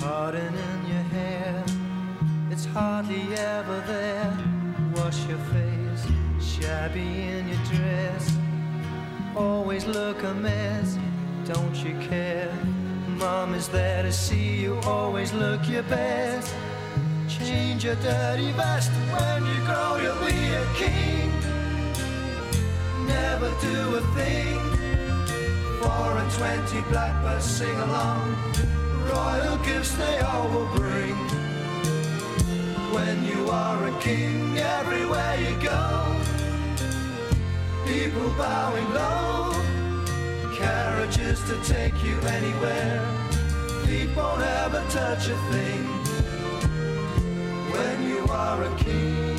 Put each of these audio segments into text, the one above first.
Pardon in your hair, it's hardly ever there. Wash your face, shabby in your dress. Always look a mess, don't you care? Mom is there to see you, always look your best. Change your dirty vest, when you grow you'll be a king. Never do a thing, 4 and 20 blackbirds sing along. Royal gifts they all will bring. When you are a king, everywhere you go, people bowing low. Carriages to take you anywhere, feet won't ever touch a thing. When you are a king.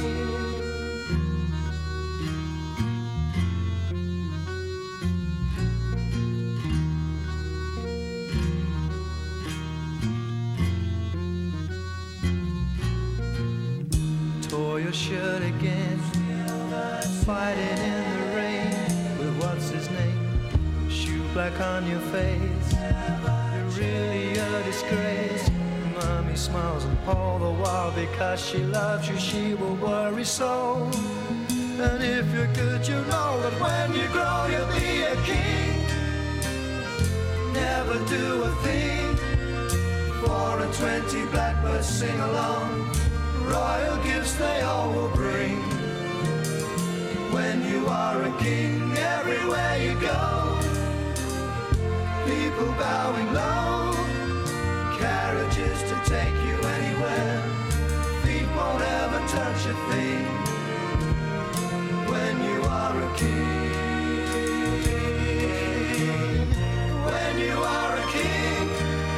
Tore your shirt again, fighting in the rain with what's his name? Shoe black on your face, you're really a disgrace. Mommy smiles and all the while because she loves you, she will worry so. And if you're good, you know that when you grow you'll be a king. Never do a thing, 4 and 20 blackbirds sing along. Royal gifts they all will bring. When you are a king, everywhere you go, people bowing low. Carriages to take you anywhere, feet won't ever touch a thing. When you are a king, when you are a king,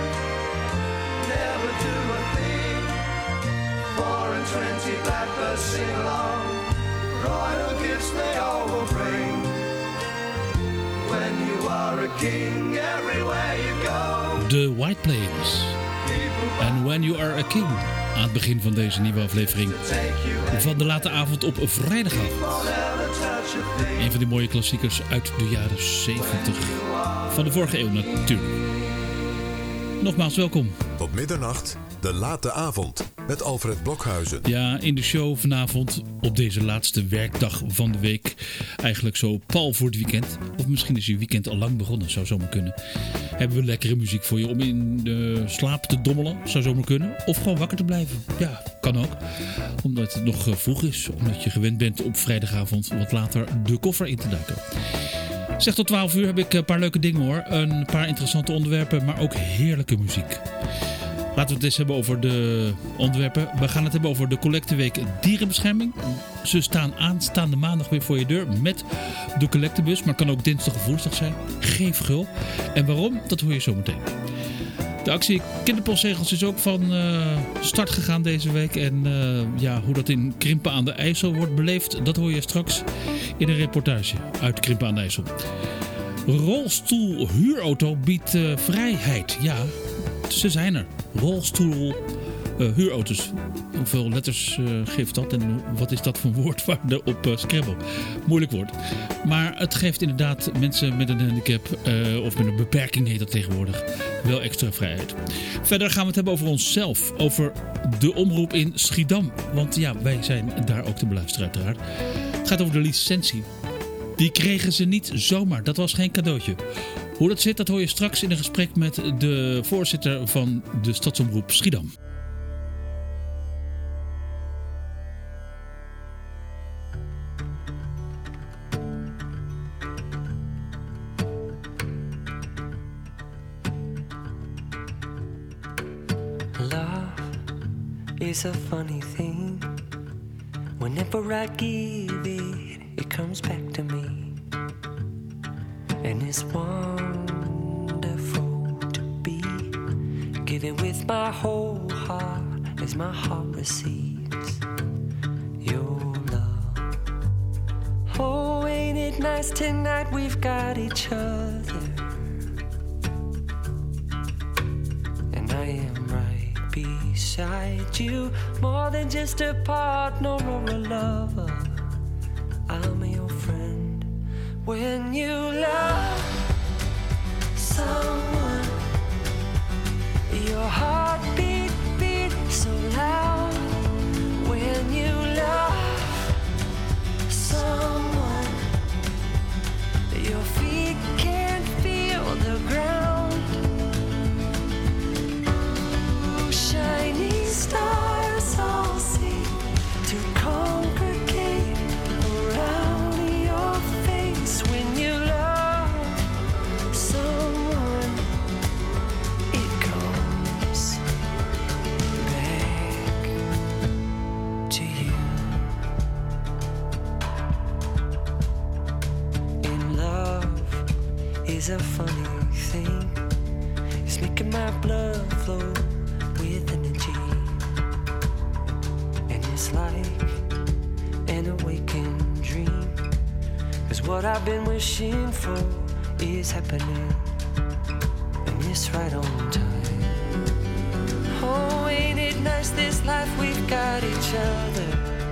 never do a thing, 4 and 20 blackbirds sing along. Royal gifts they all will bring. When you are a king, everywhere you go. The White Plains. En When You Are a King. Aan het begin van deze nieuwe aflevering van de late avond op vrijdagavond. Een van die mooie klassiekers uit de jaren 70. Van de vorige eeuw natuurlijk. Nogmaals welkom. Tot middernacht, de late avond. Met Alfred Blokhuizen. Ja, in de show vanavond op deze laatste werkdag van de week. Eigenlijk zo pal voor het weekend. Of misschien is je weekend al lang begonnen, zou zomaar kunnen. Hebben we lekkere muziek voor je om in de slaap te dommelen, zou zomaar kunnen. Of gewoon wakker te blijven. Ja, kan ook. Omdat het nog vroeg is. Omdat je gewend bent op vrijdagavond wat later de koffer in te duiken. Zeg, tot 12 uur heb ik een paar leuke dingen hoor. Een paar interessante onderwerpen, maar ook heerlijke muziek. Laten we het eens hebben over de onderwerpen. We gaan het hebben over de collecteweek dierenbescherming. Ze staan aanstaande maandag weer voor je deur met de collectebus. Maar het kan ook dinsdag of woensdag zijn. Geef gul. En waarom? Dat hoor je zo meteen. De actie Kinderpostzegels is ook van start gegaan deze week. En hoe dat in Krimpen aan de IJssel wordt beleefd, dat hoor je straks in een reportage uit Krimpen aan de IJssel. Rolstoelhuurauto biedt vrijheid. Ja, ze zijn er. Rolstoelhuurauto's. Hoeveel letters geeft dat en wat is dat voor woordwaarde op Scrabble? Moeilijk woord. Maar het geeft inderdaad mensen met een handicap of met een beperking heet dat tegenwoordig wel extra vrijheid. Verder gaan we het hebben over onszelf. Over de omroep in Schiedam. Want ja, wij zijn daar ook te beluisteren uiteraard. Het gaat over de licentie. Die kregen ze niet zomaar. Dat was geen cadeautje. Hoe dat zit, dat hoor je straks in een gesprek met de voorzitter van de stadsomroep Schiedam. Love is a funny thing. Whenever I give it, it comes back to me. And it's wonderful to be giving with my whole heart as my heart receives your love. Oh, ain't it nice tonight we've got each other. And I am right beside you, more than just a partner or a lover. I'm your friend. When you love someone, your heart beats Shining stars all seem to congregate around your face when you love someone. It goes back to you. In love is a funny thing. It's making my blood flow with energy, and it's like an awakened dream, 'cause what I've been wishing for is happening, and it's right on time. Oh, ain't it nice this life we've got each other,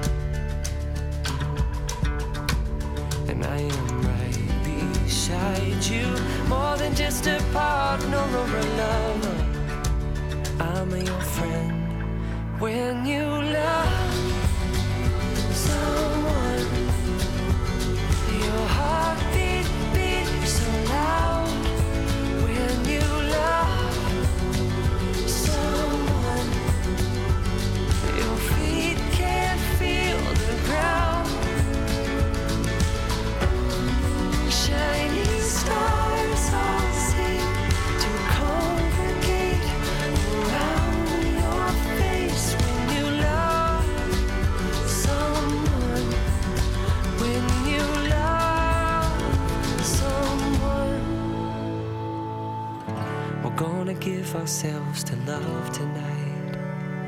and I am right beside you, more than just a partner or a lover. I'm your friend. When you love someone, your heart beat so loud. When you love someone, your feet can't feel the ground. Shining stars all seem to congregate around your face when you love someone. When you love someone, we're gonna give ourselves to love tonight,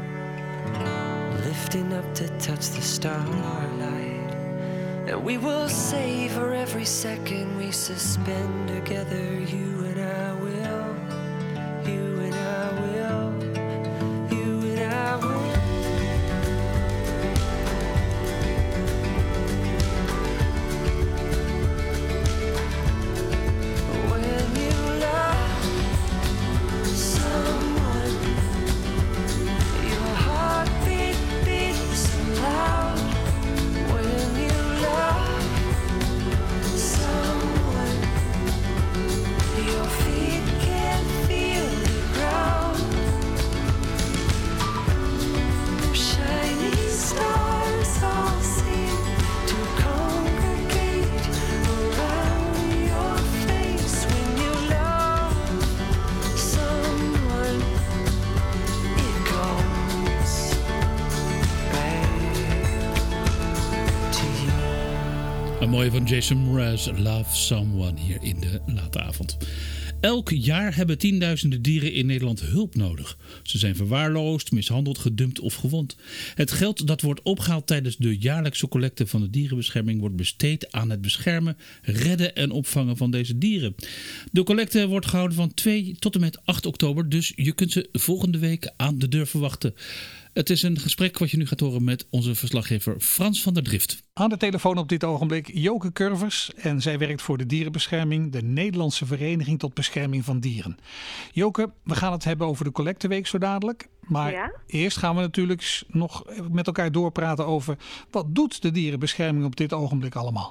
lifting up to touch the starlight, and we will savor every second we suspend together. You and I will, you and I will, you and I will. When you love someone, your heart beat so loud. When you love someone, your feet can't feel the ground. Shining stars all seem to congregate around your face when you love someone. It goes back to you. Een mooie van Jason Mraz, Love Someone, hier in de late avond. Elk jaar hebben tienduizenden dieren in Nederland hulp nodig. Ze zijn verwaarloosd, mishandeld, gedumpt of gewond. Het geld dat wordt opgehaald tijdens de jaarlijkse collecte van de dierenbescherming wordt besteed aan het beschermen, redden en opvangen van deze dieren. De collecte wordt gehouden van 2 tot en met 8 oktober, dus je kunt ze volgende week aan de deur verwachten. Het is een gesprek wat je nu gaat horen met onze verslaggever Frans van der Drift. Aan de telefoon op dit ogenblik Joke Curvers en zij werkt voor de dierenbescherming, de Nederlandse Vereniging tot Bescherming van Dieren. Joke, we gaan het hebben over de collecteweek zo dadelijk. Maar eerst gaan we natuurlijk nog met elkaar doorpraten over wat doet de dierenbescherming op dit ogenblik allemaal?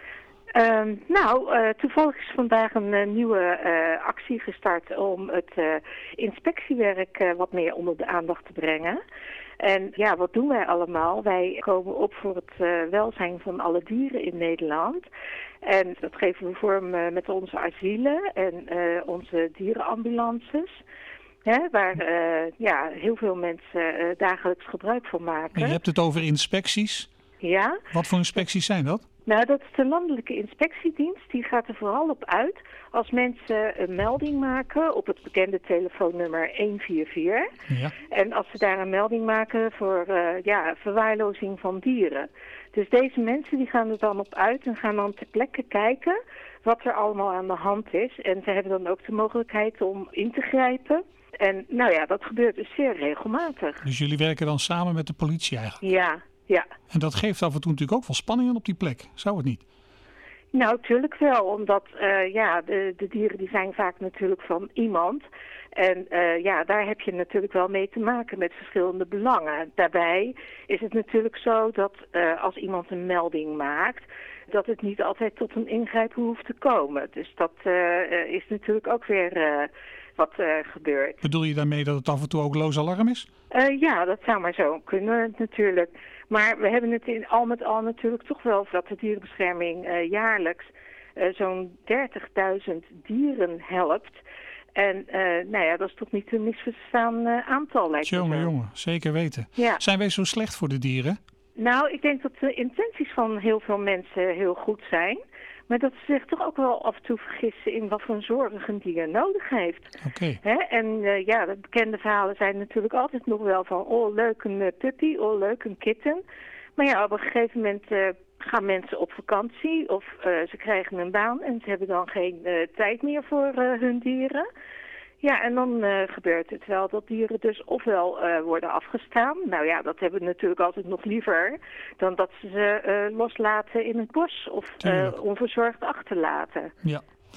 Toevallig is vandaag een nieuwe actie gestart om het inspectiewerk wat meer onder de aandacht te brengen. En ja, wat doen wij allemaal? Wij komen op voor het welzijn van alle dieren in Nederland. En dat geven we vorm met onze asielen en onze dierenambulances. Waar heel veel mensen dagelijks gebruik van maken. En je hebt het over inspecties. Ja. Wat voor inspecties zijn dat? Nou, dat is de landelijke inspectiedienst. Die gaat er vooral op uit als mensen een melding maken op het bekende telefoonnummer 144. Ja. En als ze daar een melding maken voor verwaarlozing van dieren. Dus deze mensen die gaan er dan op uit en gaan dan ter plekke kijken wat er allemaal aan de hand is. En ze hebben dan ook de mogelijkheid om in te grijpen. En dat gebeurt dus zeer regelmatig. Dus jullie werken dan samen met de politie eigenlijk? Ja. Ja. En dat geeft af en toe natuurlijk ook wel spanningen op die plek, zou het niet? Nou, tuurlijk wel, omdat de dieren die zijn vaak natuurlijk van iemand. En daar heb je natuurlijk wel mee te maken met verschillende belangen. Daarbij is het natuurlijk zo dat als iemand een melding maakt, dat het niet altijd tot een ingrijpen hoeft te komen. Dus dat is natuurlijk ook weer wat gebeurt. Bedoel je daarmee dat het af en toe ook loos alarm is? Ja, dat zou maar zo kunnen natuurlijk. Maar we hebben het al met al natuurlijk toch wel dat de dierenbescherming jaarlijks zo'n 30.000 dieren helpt. En dat is toch niet een misverstaan aantal, lijkt me. Jongen, zeker weten. Ja. Zijn wij zo slecht voor de dieren? Nou, ik denk dat de intenties van heel veel mensen heel goed zijn. Maar dat ze zich toch ook wel af en toe vergissen in wat voor zorg een dier nodig heeft. Oké. En de bekende verhalen zijn natuurlijk altijd nog wel van, oh leuk een puppy, oh leuk een kitten. Maar ja, op een gegeven moment gaan mensen op vakantie of ze krijgen een baan en ze hebben dan geen tijd meer voor hun dieren. Ja, en dan gebeurt het wel dat dieren dus ofwel worden afgestaan. Nou ja, dat hebben we natuurlijk altijd nog liever dan dat ze loslaten in het bos of onverzorgd achterlaten. Ja.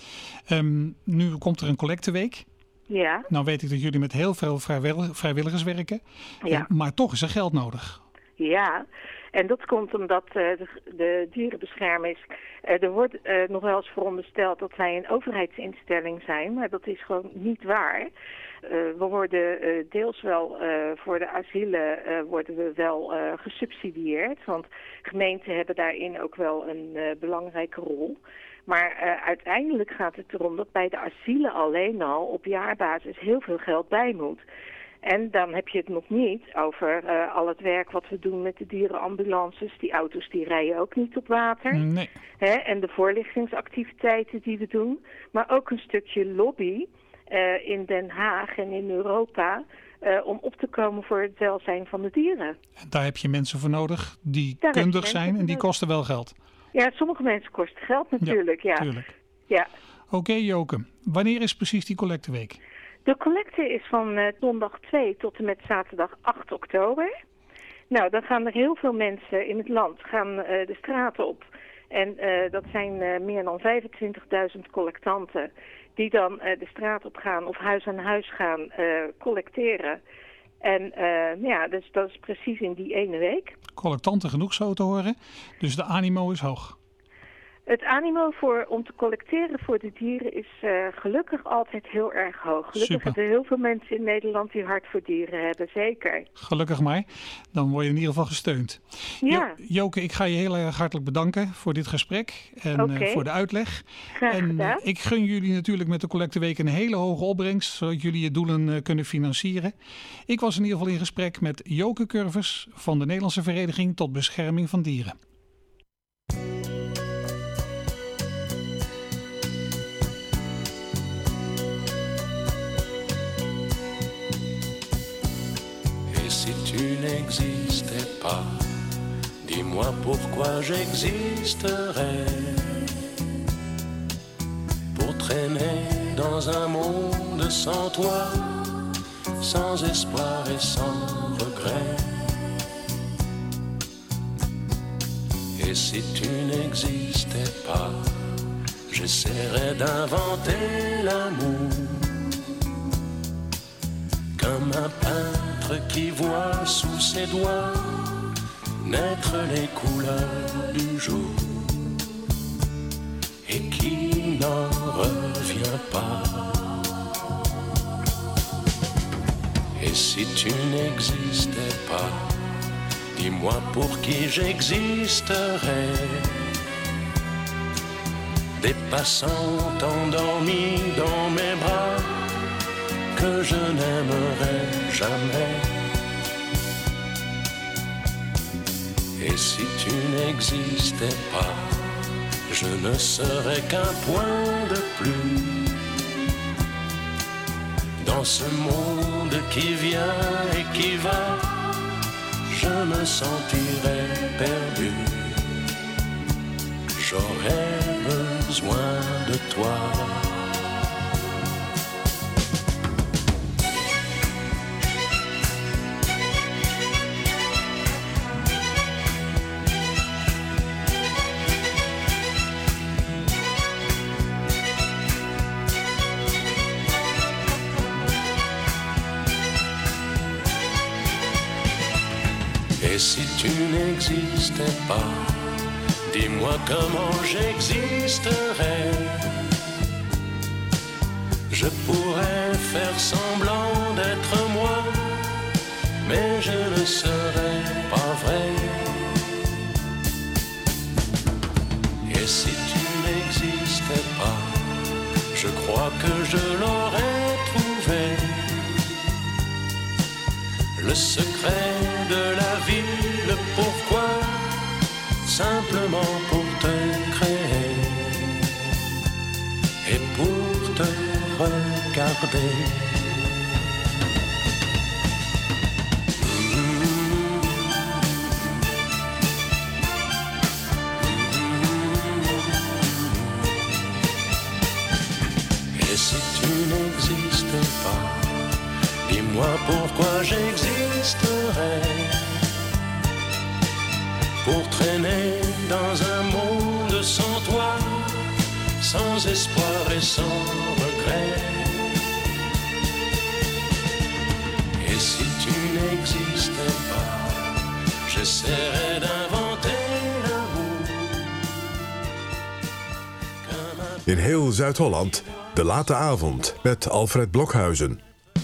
Nu komt er een collecteweek. Ja. Nou weet ik dat jullie met heel veel vrijwilligers werken. Ja. Maar toch is er geld nodig. Ja, en dat komt omdat de dierenbeschermers... er wordt nog wel eens verondersteld dat wij een overheidsinstelling zijn, maar dat is gewoon niet waar. We worden deels wel voor de asielen worden we wel gesubsidieerd, want gemeenten hebben daarin ook wel een belangrijke rol. Maar uiteindelijk gaat het erom dat bij de asielen alleen al op jaarbasis heel veel geld bij moet. En dan heb je het nog niet over al het werk wat we doen met de dierenambulances. Die auto's die rijden ook niet op water. Nee. En de voorlichtingsactiviteiten die we doen. Maar ook een stukje lobby in Den Haag en in Europa om op te komen voor het welzijn van de dieren. Daar heb je mensen voor nodig die kundig zijn en die kosten wel geld. Ja, sommige mensen kosten geld natuurlijk. Ja, tuurlijk. Ja. Oké, Joke. Wanneer is precies die collecteweek? De collecte is van donderdag 2 tot en met zaterdag 8 oktober. Nou, dan gaan er heel veel mensen in het land de straten op. En dat zijn meer dan 25.000 collectanten die dan de straat op gaan of huis aan huis gaan collecteren. En dus dat is precies in die ene week. Collectanten genoeg zo te horen, dus de animo is hoog. Het animo om te collecteren voor de dieren is gelukkig altijd heel erg hoog. Gelukkig hebben er heel veel mensen in Nederland die hart voor dieren hebben, zeker. Gelukkig maar, dan word je in ieder geval gesteund. Ja. Joke, ik ga je heel erg hartelijk bedanken voor dit gesprek en voor de uitleg. Graag gedaan. Ik gun jullie natuurlijk met de collecteweek een hele hoge opbrengst, zodat jullie je doelen kunnen financieren. Ik was in ieder geval in gesprek met Joke Curvers van de Nederlandse Vereniging tot Bescherming van Dieren. Si tu n'existais pas, dis-moi pourquoi j'existerais. Pour traîner dans un monde sans toi, sans espoir et sans regret. Et si tu n'existais pas, j'essaierais d'inventer l'amour. Comme un peintre qui voit sous ses doigts naître les couleurs du jour et qui n'en revient pas. Et si tu n'existais pas, dis-moi pour qui j'existerais. Des passants endormis dans mes bras que je n'aimerai jamais. Et si tu n'existais pas, je ne serais qu'un point de plus dans ce monde qui vient et qui va. Je me sentirais perdu. J'aurais besoin de toi. Et si tu n'existais pas, dis-moi comment j'existerais. Je Je pourrais faire semblant d'être moi, mais je ne serais pas vrai. Et si tu n'existais pas, je crois que je l'aurais trouvé. Le secret de la vie, le pourquoi, simplement pour te créer et pour te regarder. Et si tu n'existais pas, dis-moi pourquoi j'existerais. Pour traîner dans un monde sans toi, sans espoir et sans regret. Et si tu n'existais pas, j'essaierais d'inventer l'amour. In heel Zuid-Holland, De Late Avond met Alfred Blokhuizen.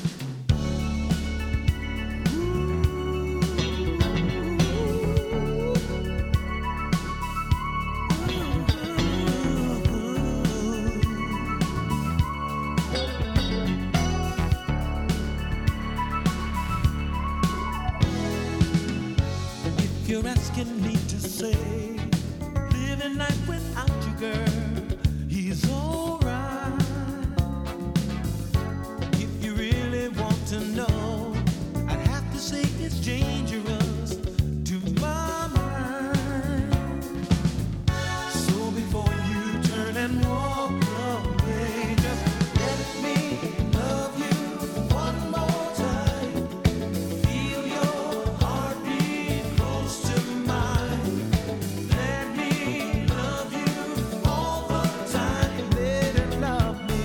You're asking me to say, living life without you, girl, he's alright. If you really want to know, I'd have to say it's dangerous to my mind. So before you turn and walk away, just let me love you one more time. Feel your heartbeat close to mine. Let me love you all the time. Let it love me.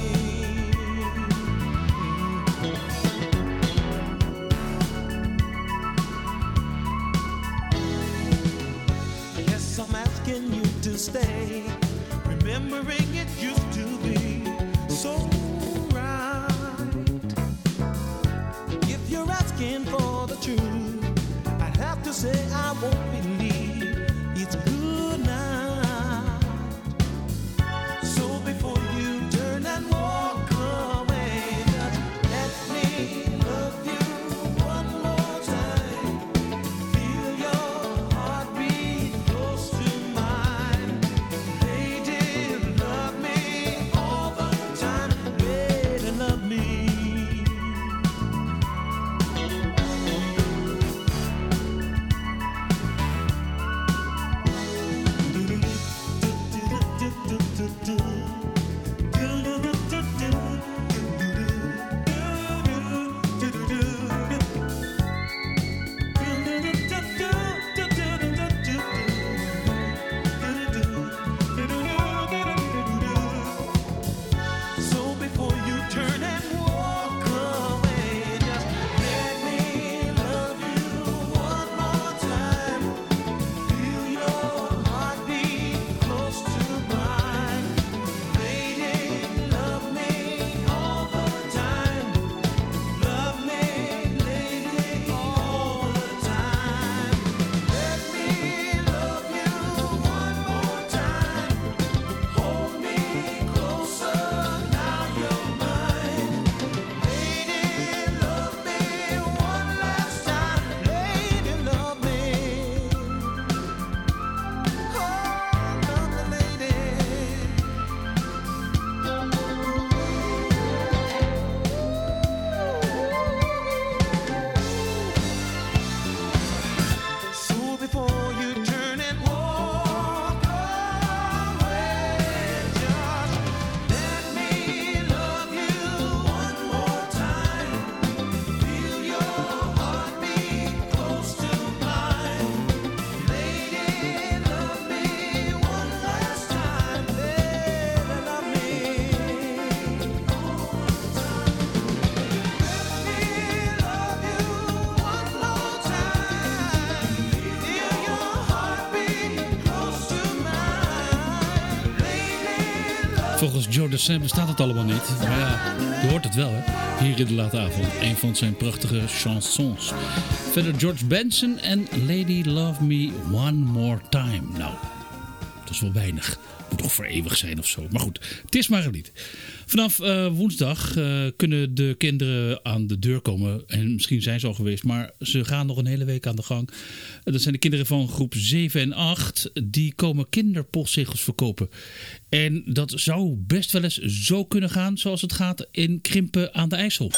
Yes, I'm asking you to stay. Remembering it used to be so right. If you're asking for the truth, I'd have to say I won't believe it's good night. So before you turn and walk away, just let me love you one more time. Feel your heartbeat close to mine. Lady, love me all the time. Lady, love me. Miro de Saint bestaat het allemaal niet. Maar ja, je hoort het wel, hè. Hier in de late avond. Een van zijn prachtige chansons. Verder George Benson en Lady Love Me One More Time. Nou, dat is wel weinig. Moet toch voor eeuwig zijn of zo. Maar goed, het is maar een lied. Vanaf woensdag kunnen de kinderen aan de deur komen. En misschien zijn ze al geweest, maar ze gaan nog een hele week aan de gang. Dat zijn de kinderen van groep 7 en 8. Die komen kinderpostzegels verkopen. En dat zou best wel eens zo kunnen gaan zoals het gaat in Krimpen aan de IJssel.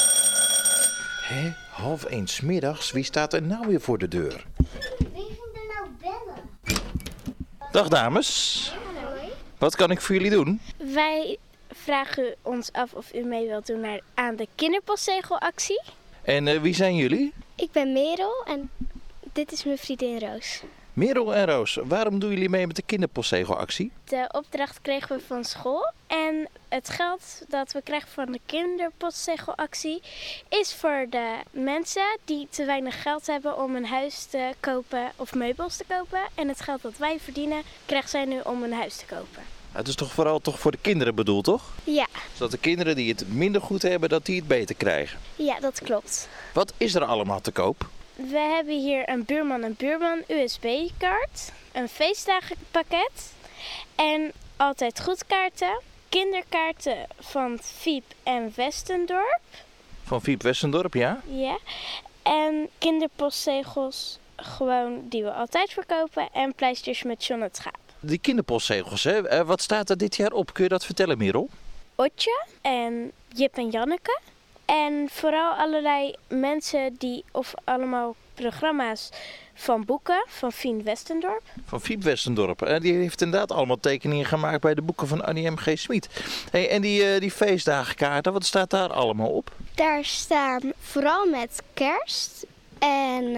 Hé, 12:30 'middags. Wie staat er nou weer voor de deur? Wie ging er nou bellen? Dag dames. Hallo. Wat kan ik voor jullie doen? Wij vragen ons af of u mee wilt doen aan de kinderpostzegelactie. En wie zijn jullie? Ik ben Merel en dit is mijn vriendin Roos. Merel en Roos, waarom doen jullie mee met de kinderpostzegelactie? De opdracht kregen we van school en het geld dat we krijgen van de kinderpostzegelactie is voor de mensen die te weinig geld hebben om een huis te kopen of meubels te kopen. En het geld dat wij verdienen krijgen zij nu om een huis te kopen. Het is toch vooral voor de kinderen bedoeld, toch? Ja. Zodat de kinderen die het minder goed hebben, dat die het beter krijgen. Ja, dat klopt. Wat is er allemaal te koop? We hebben hier een buurman USB-kaart, een feestdagenpakket en altijd goedkaarten, kinderkaarten van Fiep en Westendorp. Van Fiep Westendorp, ja? Ja. En kinderpostzegels gewoon die we altijd verkopen en pleisters met John het Schaap. Die kinderpostzegels, hè? Wat staat er dit jaar op? Kun je dat vertellen, Merel? Otje en Jip en Janneke. En vooral allerlei mensen of allemaal programma's van boeken van Fien Westendorp. Van Fiep Westendorp. Die heeft inderdaad allemaal tekeningen gemaakt bij de boeken van Annie M.G. Smit. Hey, en die feestdagenkaarten, wat staat daar allemaal op? Daar staan vooral met kerst en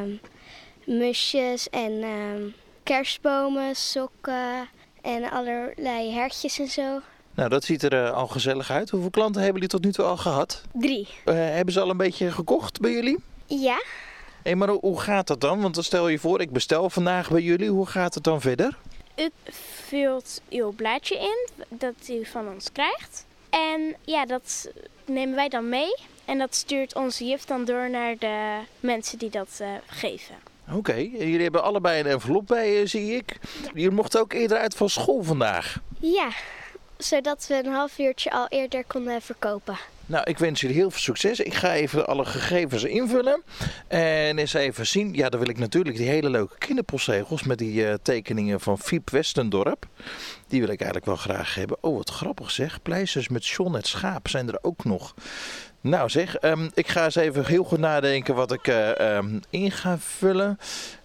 musjes en kerstbomen, sokken en allerlei hertjes en zo. Nou, dat ziet er al gezellig uit. Hoeveel klanten hebben jullie tot nu toe al gehad? 3. Hebben ze al een beetje gekocht bij jullie? Ja. Hey, maar hoe gaat dat dan? Want dan stel je voor, ik bestel vandaag bij jullie. Hoe gaat het dan verder? U vult uw blaadje in dat u van ons krijgt. En ja, dat nemen wij dan mee. En dat stuurt onze juf dan door naar de mensen die dat geven. Oké, jullie hebben allebei een envelop bij, zie ik. Ja. Jullie mochten ook eerder uit van school vandaag. Ja, zodat we een half uurtje al eerder konden verkopen. Nou, ik wens jullie heel veel succes. Ik ga even alle gegevens invullen. En eens even zien. Ja, dan wil ik natuurlijk die hele leuke kinderpostzegels met die tekeningen van Fiep Westendorp. Die wil ik eigenlijk wel graag hebben. Oh, wat grappig zeg. Pleisters met John het Schaap zijn er ook nog. Nou zeg, ik ga eens even heel goed nadenken wat ik in ga vullen.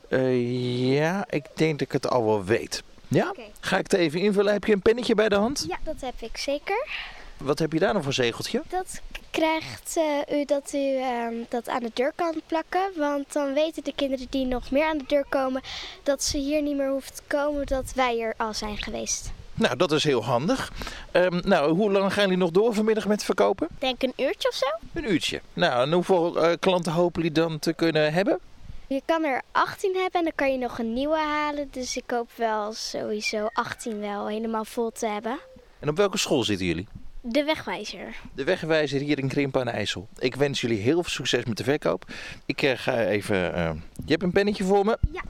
Ja, ik denk dat ik het al wel weet. Ja? Okay. Ga ik het even invullen? Heb je een pennetje bij de hand? Ja, dat heb ik zeker. Wat heb je daar nog voor zegeltje? Dat krijgt u dat u dat aan de deur kan plakken. Want dan weten de kinderen die nog meer aan de deur komen dat ze hier niet meer hoeven te komen, dat wij er al zijn geweest. Nou, dat is heel handig. Nou, hoe lang gaan jullie nog door vanmiddag met verkopen? Denk een uurtje of zo. Een uurtje. Nou, en hoeveel klanten hopen jullie dan te kunnen hebben? Je kan er 18 hebben en dan kan je nog een nieuwe halen. Dus ik hoop wel sowieso 18 wel helemaal vol te hebben. En op welke school zitten jullie? De Wegwijzer. De Wegwijzer hier in Krimpen aan de IJssel. Ik wens jullie heel veel succes met de verkoop. Ik ga even... je hebt een pennetje voor me? Ja.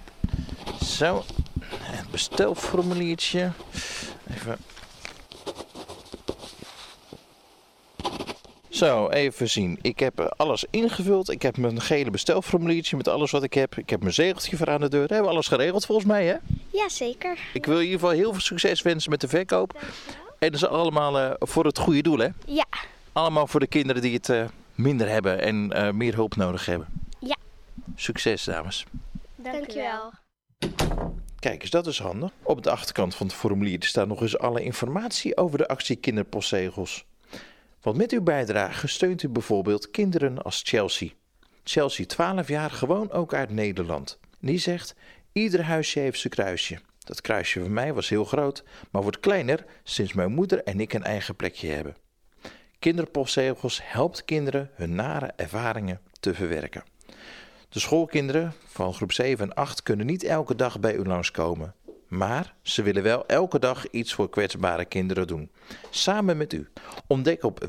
Zo. Het bestelformuliertje. Even... Zo, even zien. Ik heb alles ingevuld. Ik heb mijn gele bestelformuliertje met alles wat ik heb. Ik heb mijn zegeltje voor aan de deur. We hebben alles geregeld volgens mij, hè? Ja, zeker. Ik wil in ieder geval heel veel succes wensen met de verkoop. Dankjewel. En dat is allemaal voor het goede doel, hè? Ja. Allemaal voor de kinderen die het minder hebben en meer hulp nodig hebben. Ja. Succes, dames. Dankjewel. Kijk eens, dat is handig. Op de achterkant van het formulier staat nog eens alle informatie over de actie Kinderpostzegels. Want met uw bijdrage steunt u bijvoorbeeld kinderen als Chelsea. Chelsea, 12 jaar, gewoon ook uit Nederland. Die zegt, ieder huisje heeft zijn kruisje. Dat kruisje van mij was heel groot, maar wordt kleiner sinds mijn moeder en ik een eigen plekje hebben. Kinderpostzegels helpt kinderen hun nare ervaringen te verwerken. De schoolkinderen van groep 7 en 8 kunnen niet elke dag bij u langskomen. maar ze willen wel elke dag iets voor kwetsbare kinderen doen. Samen met u. Ontdek op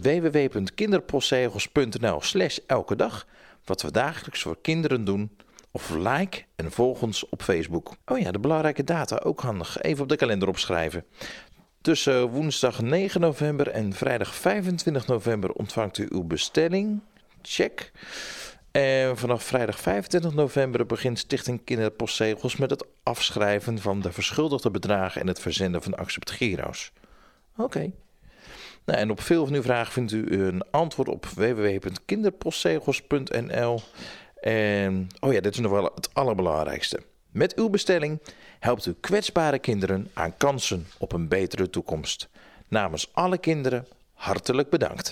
www.kinderpostzegels.nl/elkedag wat we dagelijks voor kinderen doen. Of like en volg ons op Facebook. Oh ja, de belangrijke data, ook handig. Even op de kalender opschrijven. Tussen woensdag 9 november en vrijdag 25 november ontvangt u uw bestelling. Check. En vanaf vrijdag 25 november begint Stichting Kinderpostzegels met het afschrijven van de verschuldigde bedragen en het verzenden van acceptgiro's. Oké. Nou, en op veel van uw vragen vindt u een antwoord op www.kinderpostzegels.nl. En dit is nog wel het allerbelangrijkste. Met uw bestelling helpt u kwetsbare kinderen aan kansen op een betere toekomst. Namens alle kinderen hartelijk bedankt.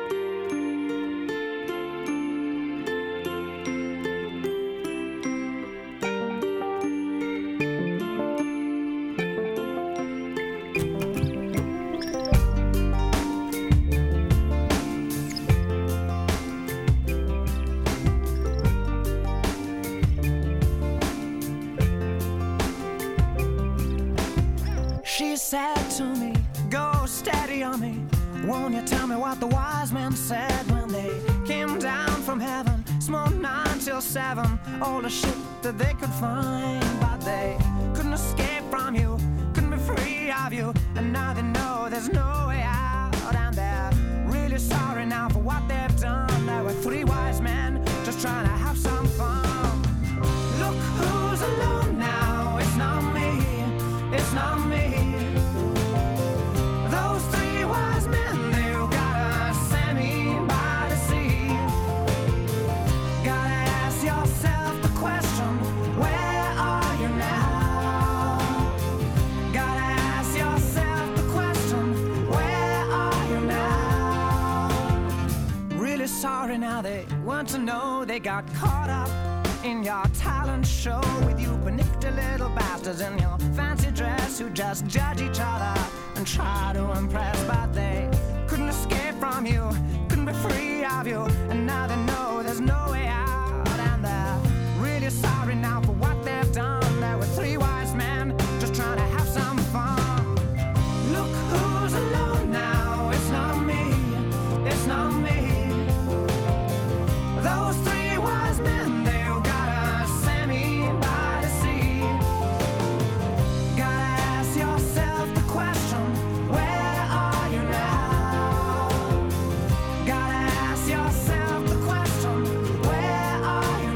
She said to me, go steady on me. Won't you tell me what the wise men said when they came down from heaven? Smoked 9 till 7, all the shit that they could find. But they couldn't escape from you, couldn't be free of you. And now they know there's no way out. And they're really sorry now for what they've done. There were 3 wise men just trying to have some fun. Look who's alone now, it's not me, it's not me. Those 3 wise men, they've gotta send me by the sea. Gotta ask yourself the question, where are you now? Gotta ask yourself the question, where are you now? Really sorry now, they want to know they got caught up in your talent show with you panicked little bastards in your fancy dress who just judge each other and try to impress, but they couldn't escape from you, couldn't be free of you, and now they know there's no way out, and they're really sorry now for what they've done. There were 3 wise men just trying to have some fun. Look who's alone now, it's not me, it's not me. Those 3 wise men, they've gotta send me by the sea. Gotta ask yourself the question, where are you now? Gotta ask yourself the question, where are you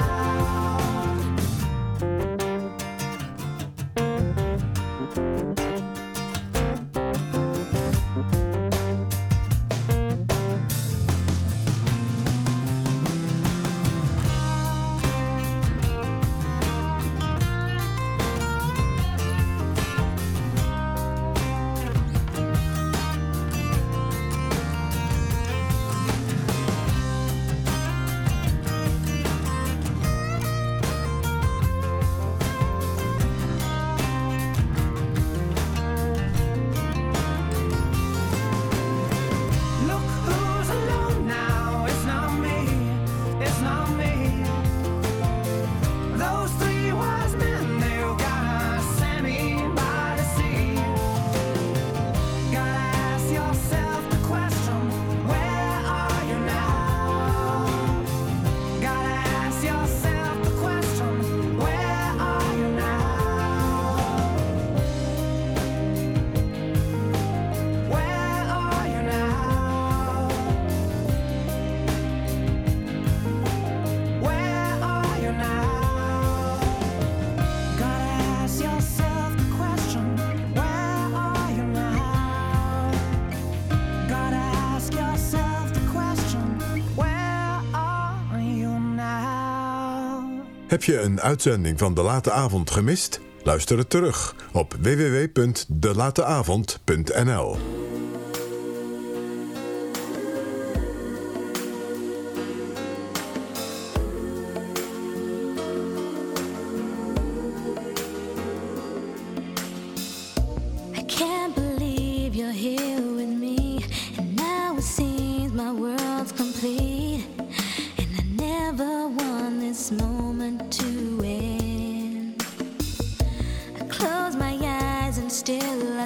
Look who's alone now, it's not me, it's not me. Those 3 wise men, they've gotta send me by the sea. Gotta ask yourself the question, where are you now? Gotta ask yourself the question, where are you now? Where are you now? Where are you now? Gotta ask yourself the question, where are you now? Gotta ask yourself the question, where are you now? Heb je een uitzending van De Late Avond gemist? Luister het terug op www.delateavond.nl. I can't believe you're here with me, and now it seems my world's complete, and I never want this moment to end. I close my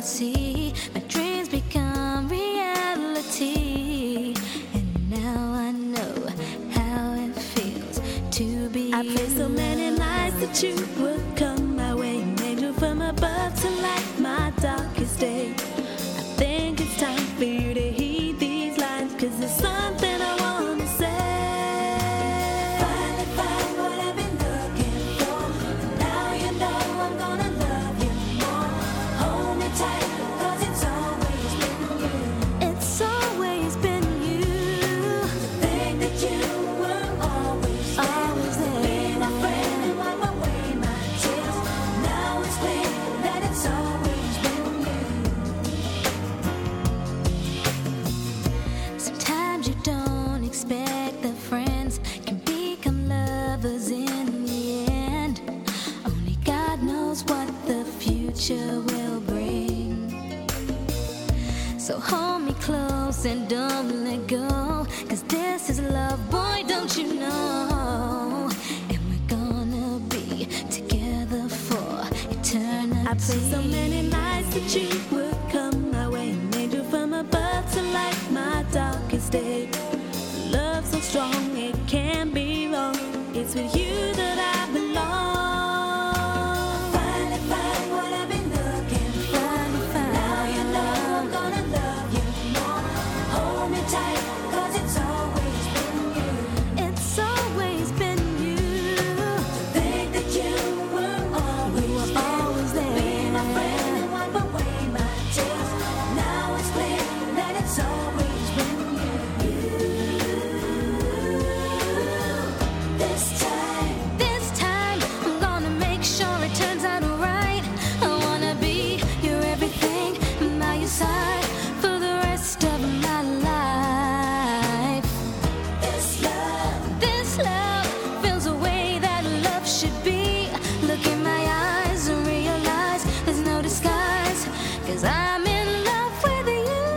see my dreams become reality. And now I know how it feels to be I prayed so many nights that you would come my way, an angel from above to light my darkest day. I think it's time for you to heed these lines, 'cause there's something I wanna say. Finally find what I've been looking for. Now you know I'm gonna love you more. Hold me tight, 'cause it's always been you. It's always been you. To think that you were always there. Be my friend and wipe away my tears. Now it's clear that it's always been you. Sometimes you don't expect that friends can become lovers in the end. Only God knows what the future will bring. So hold me close and don't let go, 'cause this is love, boy, don't you know? And we're gonna be together for eternity. I prayed so many nights that you would come my way, an angel from above to light my darkest day. Love so strong it can't be wrong. It's with you that I belong. Finally find what I've been looking for. Now you know I'm gonna love you more. Hold me tight, 'cause it's always been you. It's always been you. To think that you were always there. Be my friend and wipe away my tears. Now it's clear that it's always been you. This time, I'm gonna make sure it turns out right. I wanna be your everything, by your side for the rest of my life. This love feels the way that love should be. Look in my eyes and realize there's no disguise, 'cause I'm in love with you.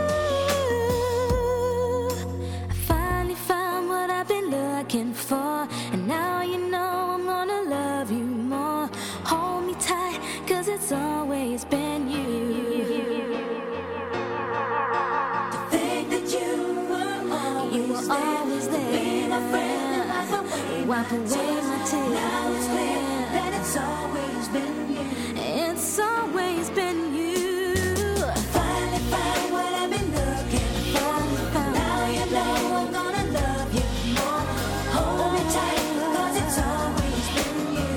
I finally found what I've been looking for, and now you know I'm gonna love you more. Hold me tight, 'cause it's always been you. To think that you were always there. Be my friend and wipe away my tears. Now it's clear that it's always been you. It's always been you. Finally find what I've been looking for. Now you know I'm gonna love you more. Hold me tight, 'cause it's always been you.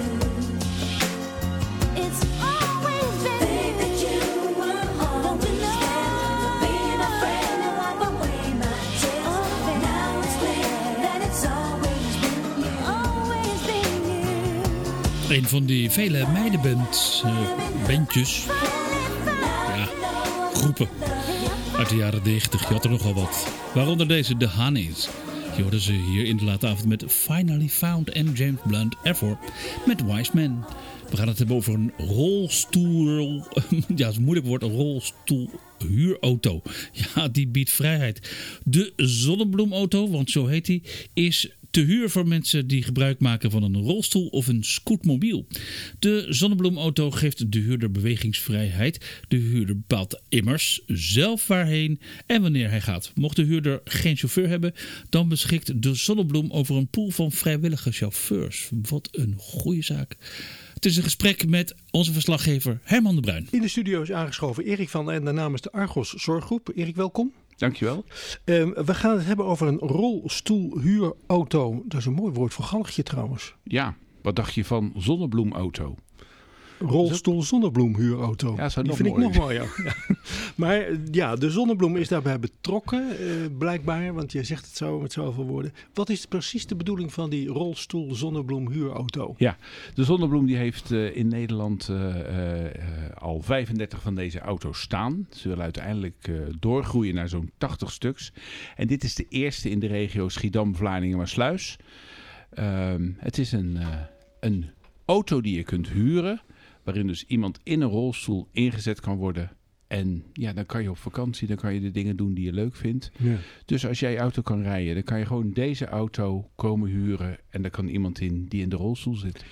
It's always been you. Think that you were always there. Be my friend and wipe away my tears. Now it's clear that it's always been you. Always been you. Een van die vele meidenbands, bandjes, ja, groepen uit de jaren 90. Je had er nogal wat. Waaronder deze, The Honeys. Je hoorde ze hier in de late avond met Finally Found en James Blunt ervoor met Wise Man. We gaan het hebben over een rolstoel, ja, dat is een moeilijk woord, een rolstoelhuurauto. Ja, die biedt vrijheid. De Zonnebloemauto, want zo heet die, is te huur voor mensen die gebruik maken van een rolstoel of een scootmobiel. De Zonnebloemauto geeft de huurder bewegingsvrijheid. De huurder bepaalt immers zelf waarheen en wanneer hij gaat. Mocht de huurder geen chauffeur hebben, dan beschikt de Zonnebloem over een pool van vrijwillige chauffeurs. Wat een goede zaak. Het is een gesprek met onze verslaggever Herman de Bruin. In de studio is aangeschoven Erik van en namens de Argos Zorggroep. Erik, welkom. Dankjewel. We gaan het hebben over een rolstoelhuurauto. Dat is een mooi woord voor galgje trouwens. Ja, wat dacht je van Zonnebloemauto? Rolstoel Zonnebloemhuurauto. Ja, die vind ik nog mooier. Ja. Maar ja, de Zonnebloem is daarbij betrokken, blijkbaar. Want je zegt het zo met zoveel woorden. Wat is precies de bedoeling van die rolstoel Zonnebloemhuurauto? Ja, de Zonnebloem die heeft in Nederland al 35 van deze auto's staan. Ze willen uiteindelijk doorgroeien naar zo'n 80 stuks. En dit is de eerste in de regio Schiedam, Vlaardingen, Maasluis. Het is een auto die je kunt huren, waarin dus iemand in een rolstoel ingezet kan worden. En ja, dan kan je op vakantie, dan kan je de dingen doen die je leuk vindt. Ja. Dus als jij auto kan rijden, dan kan je gewoon deze auto komen huren. En daar kan iemand in die in de rolstoel zit.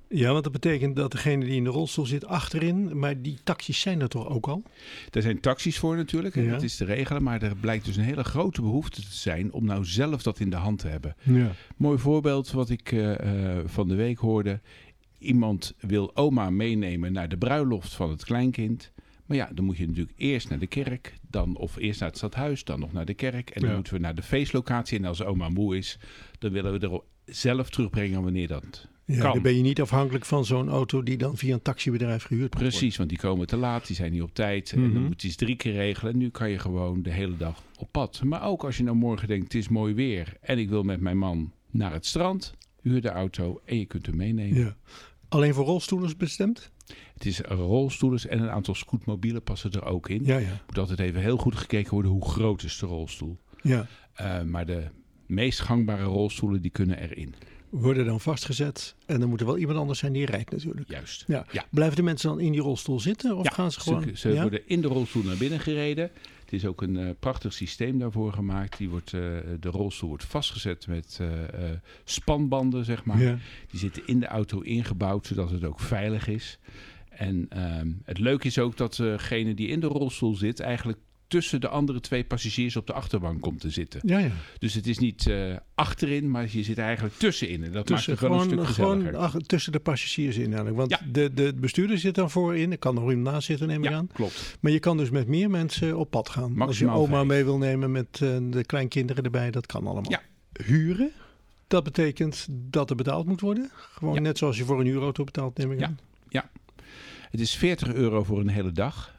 Ja, want dat betekent dat degene die in de rolstoel zit achterin, maar die taxis zijn er toch ook al? Er zijn taxis voor natuurlijk, en dat is te regelen, maar er blijkt dus een hele grote behoefte te zijn om nou zelf dat in de hand te hebben. Ja. Mooi voorbeeld wat ik van de week hoorde. Iemand wil oma meenemen naar de bruiloft van het kleinkind. Maar ja, dan moet je natuurlijk eerst naar de kerk, of eerst naar het stadhuis, dan nog naar de kerk. En dan moeten we naar de feestlocatie. En als oma moe is, dan willen we er zelf terugbrengen wanneer dat kan. Dan ben je niet afhankelijk van zo'n auto die dan via een taxibedrijf gehuurd wordt. Precies, want die komen te laat, die zijn niet op tijd. En dan moet je iets 3 keer regelen. En nu kan je gewoon de hele dag op pad. Maar ook als je nou morgen denkt, het is mooi weer en ik wil met mijn man naar het strand, huur de auto en je kunt hem meenemen. Ja. Alleen voor rolstoelers bestemd? Het is rolstoelers en een aantal scootmobielen passen er ook in. Ja. Moet altijd even heel goed gekeken worden hoe groot is de rolstoel. Ja. Maar de meest gangbare rolstoelen die kunnen erin. Worden dan vastgezet en dan moet er wel iemand anders zijn die rijdt natuurlijk. Juist. Ja. Blijven de mensen dan in die rolstoel zitten of gaan ze gewoon? Ze worden in de rolstoel naar binnen gereden. Het is ook een prachtig systeem daarvoor gemaakt. De rolstoel wordt vastgezet met spanbanden, zeg maar. Ja. Die zitten in de auto ingebouwd, zodat het ook veilig is. En het leuke is ook dat degene die in de rolstoel zit eigenlijk tussen de andere 2 passagiers op de achterbank komt te zitten. Ja. Dus het is niet achterin, maar je zit eigenlijk tussenin. En dat maakt het wel een stuk gezelliger. Gewoon tussen de passagiers in eigenlijk. Want de bestuurder zit dan voorin. Er kan nog iemand naast zitten, neem ik aan. Klopt. Maar je kan dus met meer mensen op pad gaan. Maximaal als je oma 5. mee wil nemen met de kleinkinderen erbij, dat kan allemaal. Ja. Huren, dat betekent dat er betaald moet worden? Gewoon net zoals je voor een huurauto betaalt, neem ik aan. Ja. Het is €40 voor een hele dag.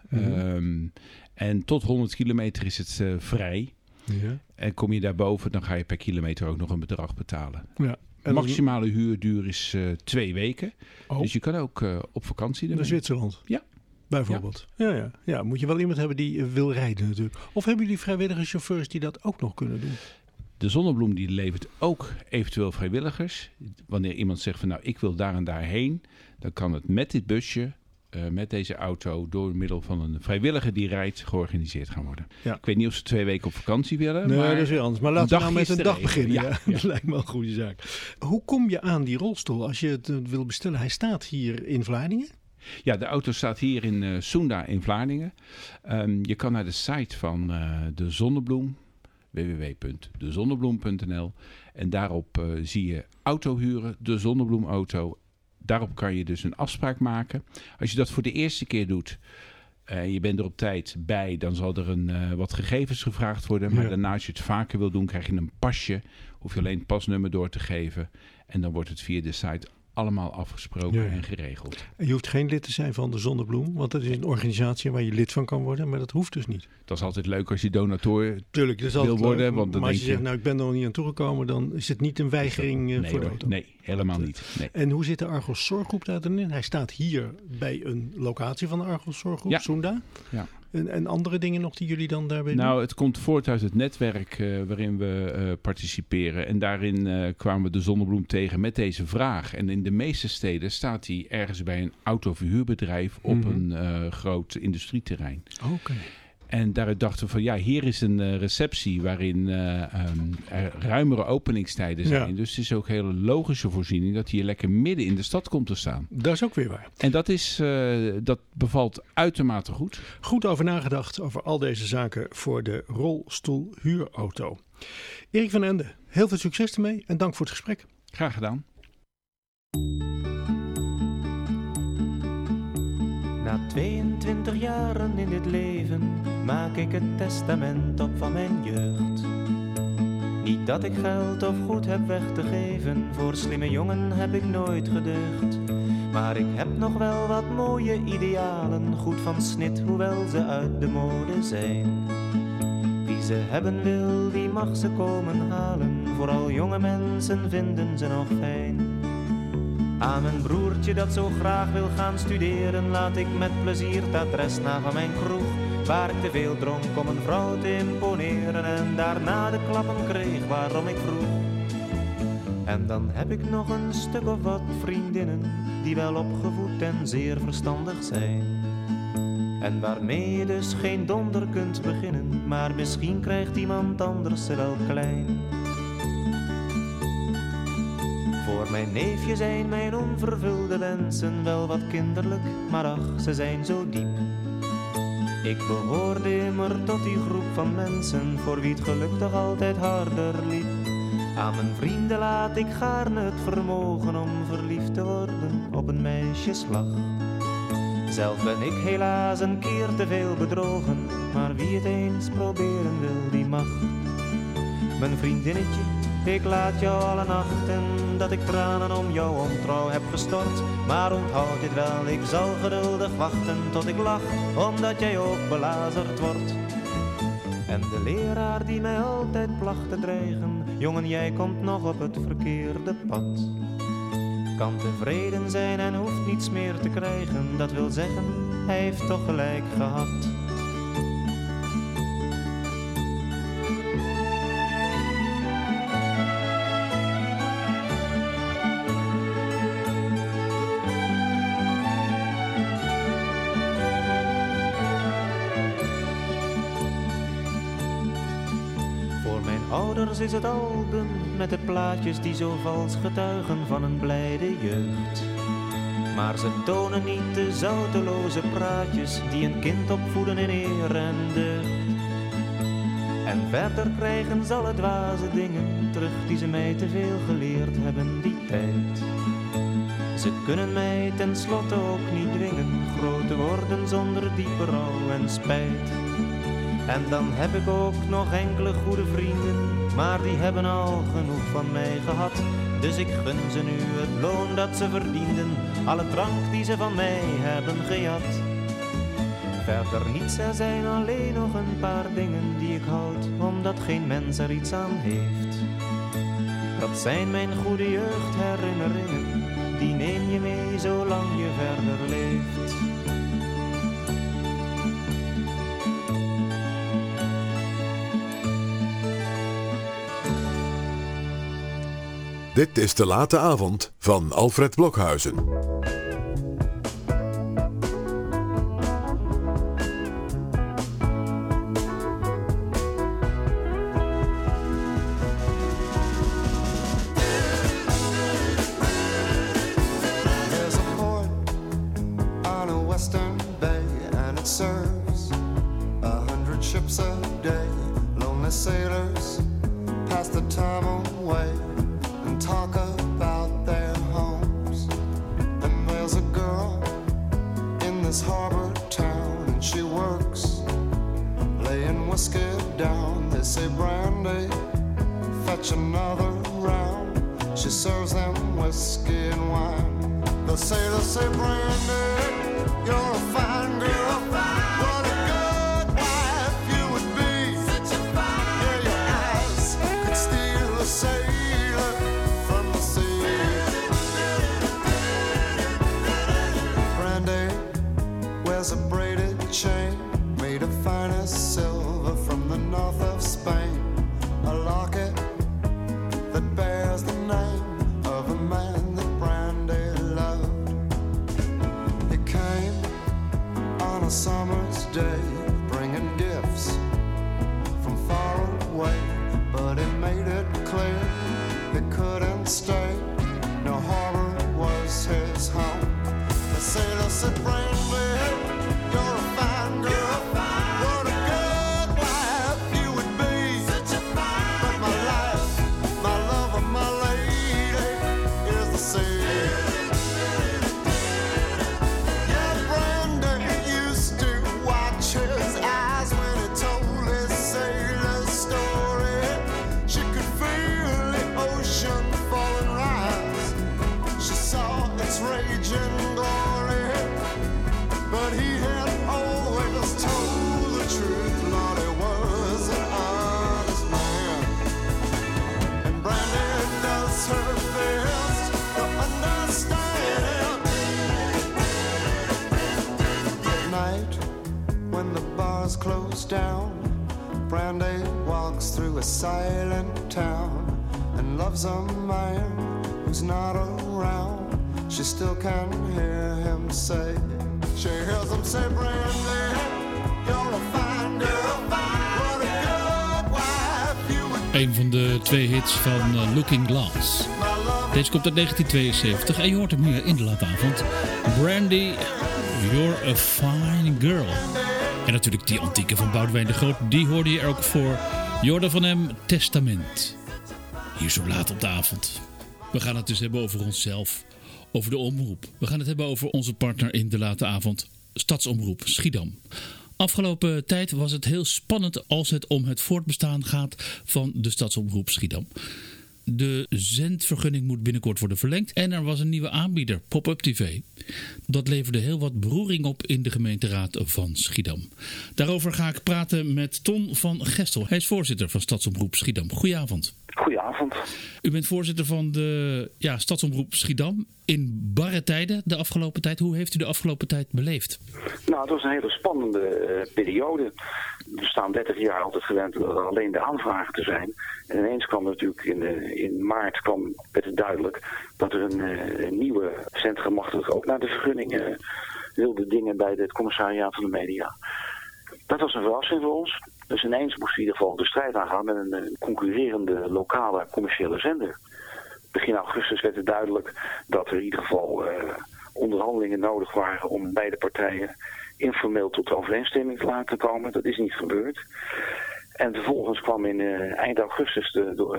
En tot 100 kilometer is het vrij. Ja. En kom je daarboven, dan ga je per kilometer ook nog een bedrag betalen. Ja. De maximale huurduur is 2 weken. Oh. Dus je kan ook op vakantie naar Zwitserland? Ja. Bijvoorbeeld. Ja, moet je wel iemand hebben die wil rijden natuurlijk. Of hebben jullie vrijwillige chauffeurs die dat ook nog kunnen doen? De Zonnebloem die levert ook eventueel vrijwilligers. Wanneer iemand zegt van nou ik wil daar en daar heen, dan kan het met dit busje, met deze auto, door middel van een vrijwilliger die rijdt, georganiseerd gaan worden. Ja. Ik weet niet of ze 2 weken op vakantie willen. Nee, maar dat is weer anders. Maar laten we nou met een dag beginnen. Ja. Dat lijkt me een goede zaak. Hoe kom je aan die rolstoel als je het wil bestellen? Hij staat hier in Vlaardingen. Ja, de auto staat hier in Sunda in Vlaardingen. Je kan naar de site van de Zonnebloem, www.dezonnebloem.nl, en daarop zie je auto huren, de Zonnebloem auto. Daarop kan je dus een afspraak maken. Als je dat voor de eerste keer doet en je bent er op tijd bij, dan zal er wat gegevens gevraagd worden. Maar daarna, als je het vaker wil doen, krijg je een pasje. Hoef je alleen het pasnummer door te geven. En dan wordt het via de site allemaal afgesproken en geregeld. En je hoeft geen lid te zijn van de Zonnebloem, want dat is een organisatie waar je lid van kan worden, maar dat hoeft dus niet. Dat is altijd leuk als je donator wil worden. Want dan maar als je je zegt, nou ik ben er nog niet aan toegekomen, dan is het niet een weigering voor de auto. Nee, helemaal niet. Nee. En hoe zit de Argos Zorggroep daarin? Hij staat hier bij een locatie van de Argos Zorggroep, Sunda. Ja. En andere dingen nog die jullie dan daarbij doen? Nou, het komt voort uit het netwerk waarin we participeren. En daarin kwamen we de Zonnebloem tegen met deze vraag. En in de meeste steden staat hij ergens bij een autoverhuurbedrijf op een groot industrieterrein. Oké. En daaruit dachten we van ja, hier is een receptie waarin er ruimere openingstijden zijn. Ja. Dus het is ook een hele logische voorziening dat hij lekker midden in de stad komt te staan. Dat is ook weer waar. En dat bevalt uitermate goed. Goed over nagedacht over al deze zaken voor de rolstoelhuurauto. Erik van Ende, heel veel succes ermee en dank voor het gesprek. Graag gedaan. Na 22 jaren in dit leven maak ik het testament op van mijn jeugd. Niet dat ik geld of goed heb weg te geven, voor slimme jongen heb ik nooit gedeugd. Maar ik heb nog wel wat mooie idealen, goed van snit hoewel ze uit de mode zijn. Wie ze hebben wil, die mag ze komen halen, vooral jonge mensen vinden ze nog fijn. Aan mijn broertje dat zo graag wil gaan studeren, laat ik met plezier het adres na van mijn kroeg, waar ik te veel dronk om een vrouw te imponeren en daarna de klappen kreeg waarom ik vroeg. En dan heb ik nog een stuk of wat vriendinnen, die wel opgevoed en zeer verstandig zijn. En waarmee je dus geen donder kunt beginnen, maar misschien krijgt iemand anders ze wel klein. Voor Voor mijn neefje zijn mijn onvervulde wensen wel wat kinderlijk, maar ach, ze zijn zo diep. Ik behoorde immer tot die groep van mensen voor wie het geluk toch altijd harder liep. Aan mijn vrienden laat ik gaarne het vermogen om verliefd te worden op een meisjeslag. Zelf ben ik helaas een keer te veel bedrogen, maar wie het eens proberen wil, die mag. Mijn vriendinnetje, ik laat jou alle nachten dat ik tranen om jouw ontrouw heb gestort. Maar onthoud dit wel, ik zal geduldig wachten tot ik lach, omdat jij ook belazerd wordt. En de leraar die mij altijd placht te dreigen, jongen, jij komt nog op het verkeerde pad. Kan tevreden zijn en hoeft niets meer te krijgen, dat wil zeggen, hij heeft toch gelijk gehad. Ouders is het album met de plaatjes die zo vals getuigen van een blijde jeugd. Maar ze tonen niet de zouteloze praatjes die een kind opvoeden in eer en deugd. En verder krijgen ze alle dwaze dingen terug die ze mij te veel geleerd hebben die tijd. Ze kunnen mij tenslotte ook niet dwingen groot te worden zonder diepe rouw en spijt. En dan heb ik ook nog enkele goede vrienden, maar die hebben al genoeg van mij gehad. Dus ik gun ze nu het loon dat ze verdienden, alle drank die ze van mij hebben gejat. Verder niets, er zijn alleen nog een paar dingen die ik houd, omdat geen mens er iets aan heeft. Dat zijn mijn goede jeugdherinneringen, die neem je mee zolang je verder leeft. Dit is De Late Avond van Alfred Blokhuizen. Down, Brandy walks through a silent town and loves a man who's not around. She still can hear him say, she hears him say, Brandy, you're a fine girl, what a good wife you would be. Een van de twee hits van Looking Glass. My love Deze komt uit 1972 en je hoort hem hier in de late avond. Brandy, You're a Fine Girl. En natuurlijk die antieke van Boudewijn de Groot, die hoorde je er ook voor. Jordan van Hem, Testament. Hier zo laat op de avond. We gaan het dus hebben over onszelf, over de omroep. We gaan het hebben over onze partner in de late avond, Stadsomroep Schiedam. Afgelopen tijd was het heel spannend als het om het voortbestaan gaat van de Stadsomroep Schiedam. De zendvergunning moet binnenkort worden verlengd en er was een nieuwe aanbieder, Pop-Up TV. Dat leverde heel wat beroering op in de gemeenteraad van Schiedam. Daarover ga ik praten met Ton van Gestel. Hij is voorzitter van Stadsomroep Schiedam. Goedenavond. Goedenavond. U bent voorzitter van de Stadsomroep Schiedam in barre tijden de afgelopen tijd. Hoe heeft u de afgelopen tijd beleefd? Nou, het was een hele spannende periode. We staan 30 jaar altijd gewend alleen de aanvragen te zijn. En ineens kwam natuurlijk in maart werd het duidelijk dat er een nieuwe zendgemachtigde ook naar de vergunning wilde dingen bij het commissariaat van de media. Dat was een verrassing voor ons. Dus ineens moesten we in ieder geval de strijd aangaan met een concurrerende lokale commerciële zender. Begin augustus werd het duidelijk dat er in ieder geval onderhandelingen nodig waren om beide partijen informeel tot overeenstemming te laten komen. Dat is niet gebeurd. En vervolgens kwam in eind augustus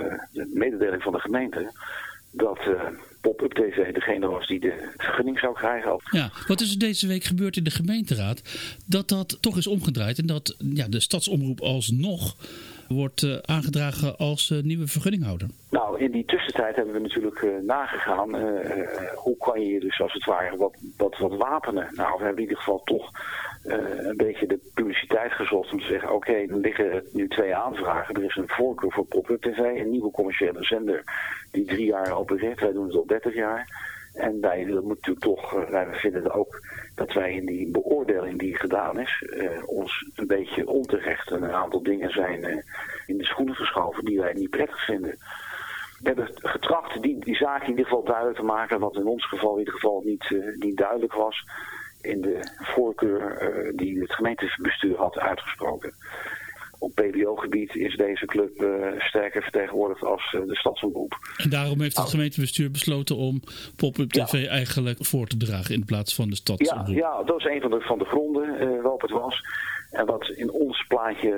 de mededeling van de gemeente dat Pop-Up TV degene was die de vergunning zou krijgen. Ja, wat is er deze week gebeurd in de gemeenteraad? Dat toch is omgedraaid en dat de stadsomroep alsnog wordt aangedragen als nieuwe vergunninghouder. Nou, in die tussentijd hebben we natuurlijk nagegaan hoe kan je dus als het ware wat wapenen. Nou, we hebben in ieder geval toch een beetje de publiciteit gezocht om te zeggen, oké, er liggen nu 2 aanvragen. Er is een voorkeur voor Pop-Up TV, een nieuwe commerciële zender die 3 jaar opereert. Wij doen het al 30 jaar. En wij willen natuurlijk toch, wij vinden ook dat wij in die beoordeling die gedaan is, ons een beetje onterecht een aantal dingen zijn in de schoenen geschoven die wij niet prettig vinden. We hebben getracht die zaak in ieder geval duidelijk te maken, wat in ons geval in ieder geval niet duidelijk was in de voorkeur die het gemeentebestuur had uitgesproken. Op PBO-gebied is deze club sterker vertegenwoordigd als de stadsomroep. En daarom heeft het gemeentebestuur besloten om Pop-Up TV eigenlijk voor te dragen in plaats van de stadsomroep. Ja, dat is een van de gronden waarop het was. En wat in ons plaatje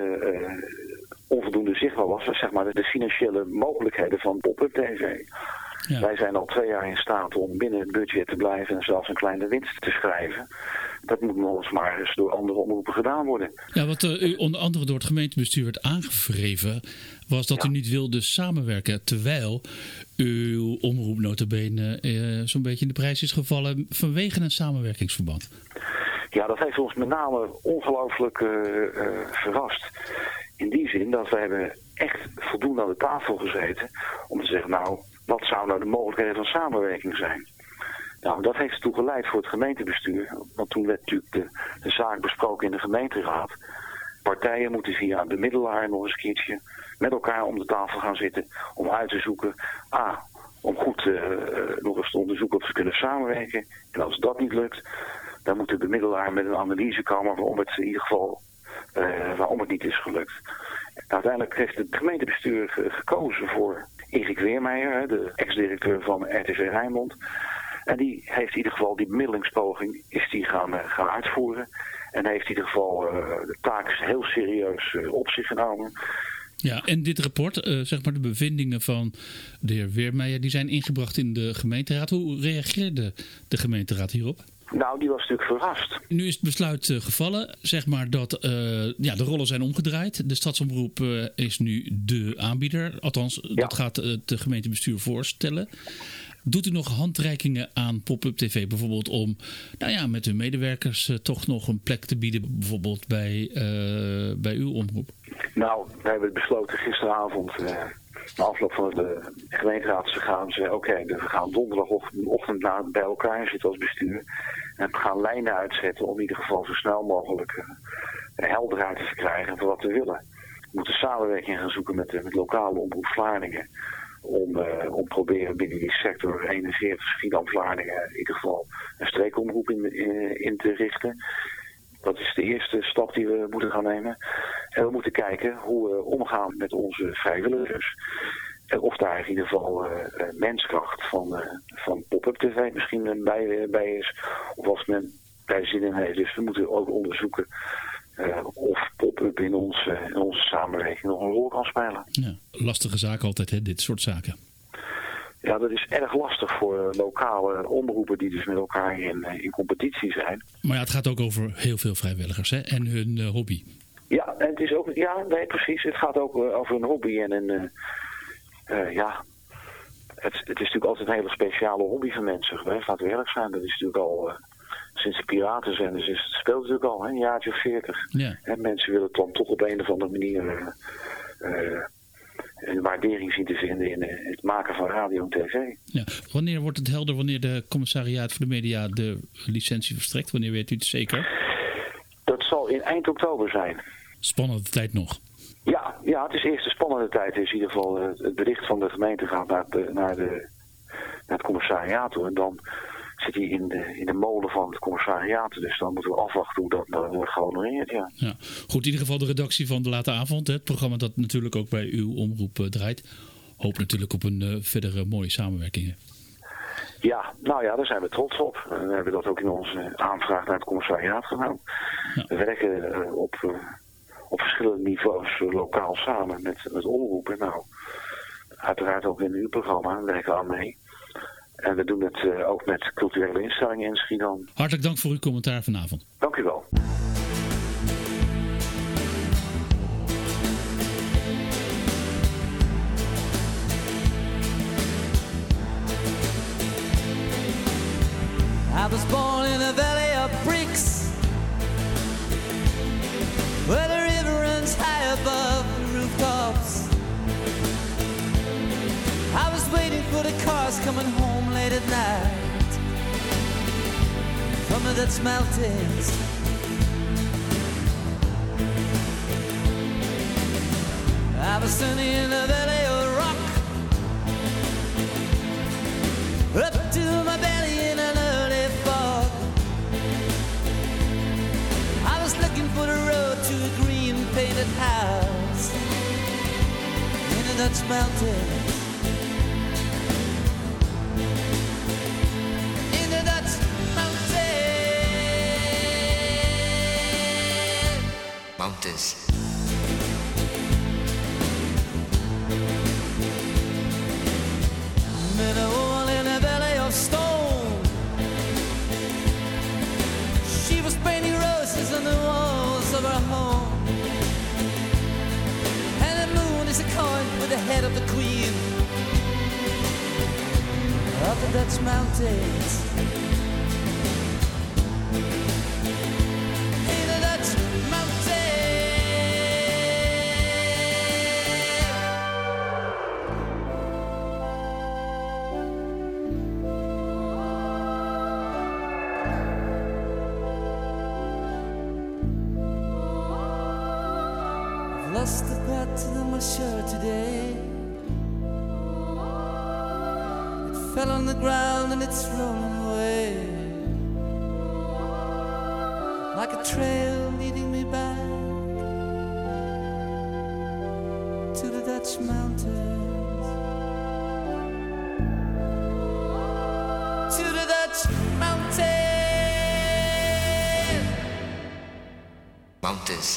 onvoldoende zichtbaar was zeg maar de financiële mogelijkheden van Pop-Up TV. Ja. Wij zijn al 2 jaar in staat om binnen het budget te blijven en zelfs een kleine winst te schrijven. Dat moet nog eens maar eens door andere omroepen gedaan worden. Ja, wat u onder andere door het gemeentebestuur werd aangevreven, was dat u niet wilde samenwerken, terwijl uw omroep nota bene zo'n beetje in de prijs is gevallen vanwege een samenwerkingsverband. Ja, dat heeft ons met name ongelooflijk verrast. In die zin dat we hebben echt voldoende aan de tafel gezeten om te zeggen, nou, wat zou nou de mogelijkheden van samenwerking zijn? Nou, dat heeft ertoe geleid voor het gemeentebestuur. Want toen werd natuurlijk de zaak besproken in de gemeenteraad. Partijen moeten via de bemiddelaar nog eens een keertje met elkaar om de tafel gaan zitten om uit te zoeken, om goed nog eens te onderzoeken of ze kunnen samenwerken. En als dat niet lukt, dan moet de bemiddelaar met een analyse komen waarom het in ieder geval waarom het niet is gelukt. Uiteindelijk heeft het gemeentebestuur gekozen voor Erik Weermeijer, de ex-directeur van RTV Rijnmond. En die heeft in ieder geval die bemiddelingspoging gaan uitvoeren. En heeft in ieder geval de taak heel serieus op zich genomen. Ja, en dit rapport, zeg maar de bevindingen van de heer Weermeijer, die zijn ingebracht in de gemeenteraad. Hoe reageerde de gemeenteraad hierop? Nou, die was natuurlijk verrast. Nu is het besluit gevallen, zeg maar dat de rollen zijn omgedraaid. De stadsomroep is nu de aanbieder. Althans, dat gaat het gemeentebestuur voorstellen. Doet u nog handreikingen aan Pop-Up TV bijvoorbeeld om met uw medewerkers toch nog een plek te bieden, bijvoorbeeld bij uw omroep? Nou, wij hebben besloten gisteravond, na afloop van de gemeenteraadsvergadering, we gaan donderdagochtend bij elkaar zitten als bestuur. En we gaan lijnen uitzetten om in ieder geval zo snel mogelijk helderheid te verkrijgen van wat we willen. We moeten samenwerking gaan zoeken met lokale omroep Vlaardingen. Om proberen binnen die sector 41 Schiedam-Vlaardingen in ieder geval een streekomroep in te richten. Dat is de eerste stap die we moeten gaan nemen. En we moeten kijken hoe we omgaan met onze vrijwilligers. Of daar in ieder geval menskracht van pop-up tv misschien bij is. Of als men daar zin in heeft. Dus we moeten ook onderzoeken of pop-up in onze samenleving nog een rol kan spelen. Ja, lastige zaken altijd, hè, dit soort zaken. Ja, dat is erg lastig voor lokale omroepen die dus met elkaar in competitie zijn. Maar ja, het gaat ook over heel veel vrijwilligers, hè, en hun hobby. Ja, en het is ook, precies. Het gaat ook over een hobby en het is natuurlijk altijd een hele speciale hobby van mensen geweest. Laten we eerlijk zijn, dat is natuurlijk al sinds de piratenzenders het speelt natuurlijk al, een jaartje of 40. Ja. En mensen willen het dan toch op een of andere manier een waardering zien te vinden in het maken van radio en tv. Ja. Wanneer wordt het helder wanneer de commissariaat voor de media de licentie verstrekt? Wanneer weet u het zeker? Dat zal in eind oktober zijn. Spannende tijd nog. Ja, het is eerst de spannende tijd. In ieder geval het bericht van de gemeente gaat naar het commissariaat toe. En dan zit hij in de molen van het commissariaat. Dus dan moeten we afwachten hoe dat wordt gehonoreerd. Ja. Ja. Goed, in ieder geval de redactie van De Late Avond. Het programma dat natuurlijk ook bij uw omroep draait. Hoop natuurlijk op een verdere mooie samenwerking. Ja, daar zijn we trots op. We hebben dat ook in onze aanvraag naar het commissariaat gedaan. Ja. We werken op verschillende niveaus lokaal samen met omroepen. Nou, uiteraard ook in uw programma. We werken aan mee. En we doen het ook met culturele instellingen in Schiedam. Hartelijk dank voor uw commentaar vanavond. Dank u wel. I was born in a valley of bricks, where the river runs high above the rooftops. I was waiting for the cars coming home late at night from the Dutch mountains. I was standing in a valley of rock, up to my belly in an early fog. I was looking for the road to a green painted house in the Dutch mountains. In the Dutch mountains. Met a woman in a valley of stone. She was painting roses on the walls of her home. And the moon is a coin with the head of the queen of the Dutch mountains. In the Dutch lost the pattern of my shirt today. It fell on the ground and it's rolling away, like a trail leading me back to the Dutch mountains. To the Dutch mountains.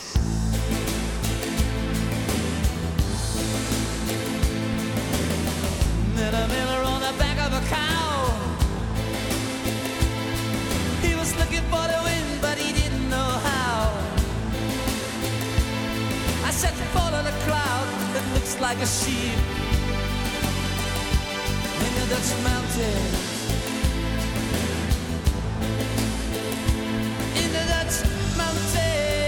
Met a miller on the back of a cow. He was looking for the wind, but he didn't know how. I said, fall on a cloud that looks like a sheep in the Dutch mountains. In the Dutch mountains.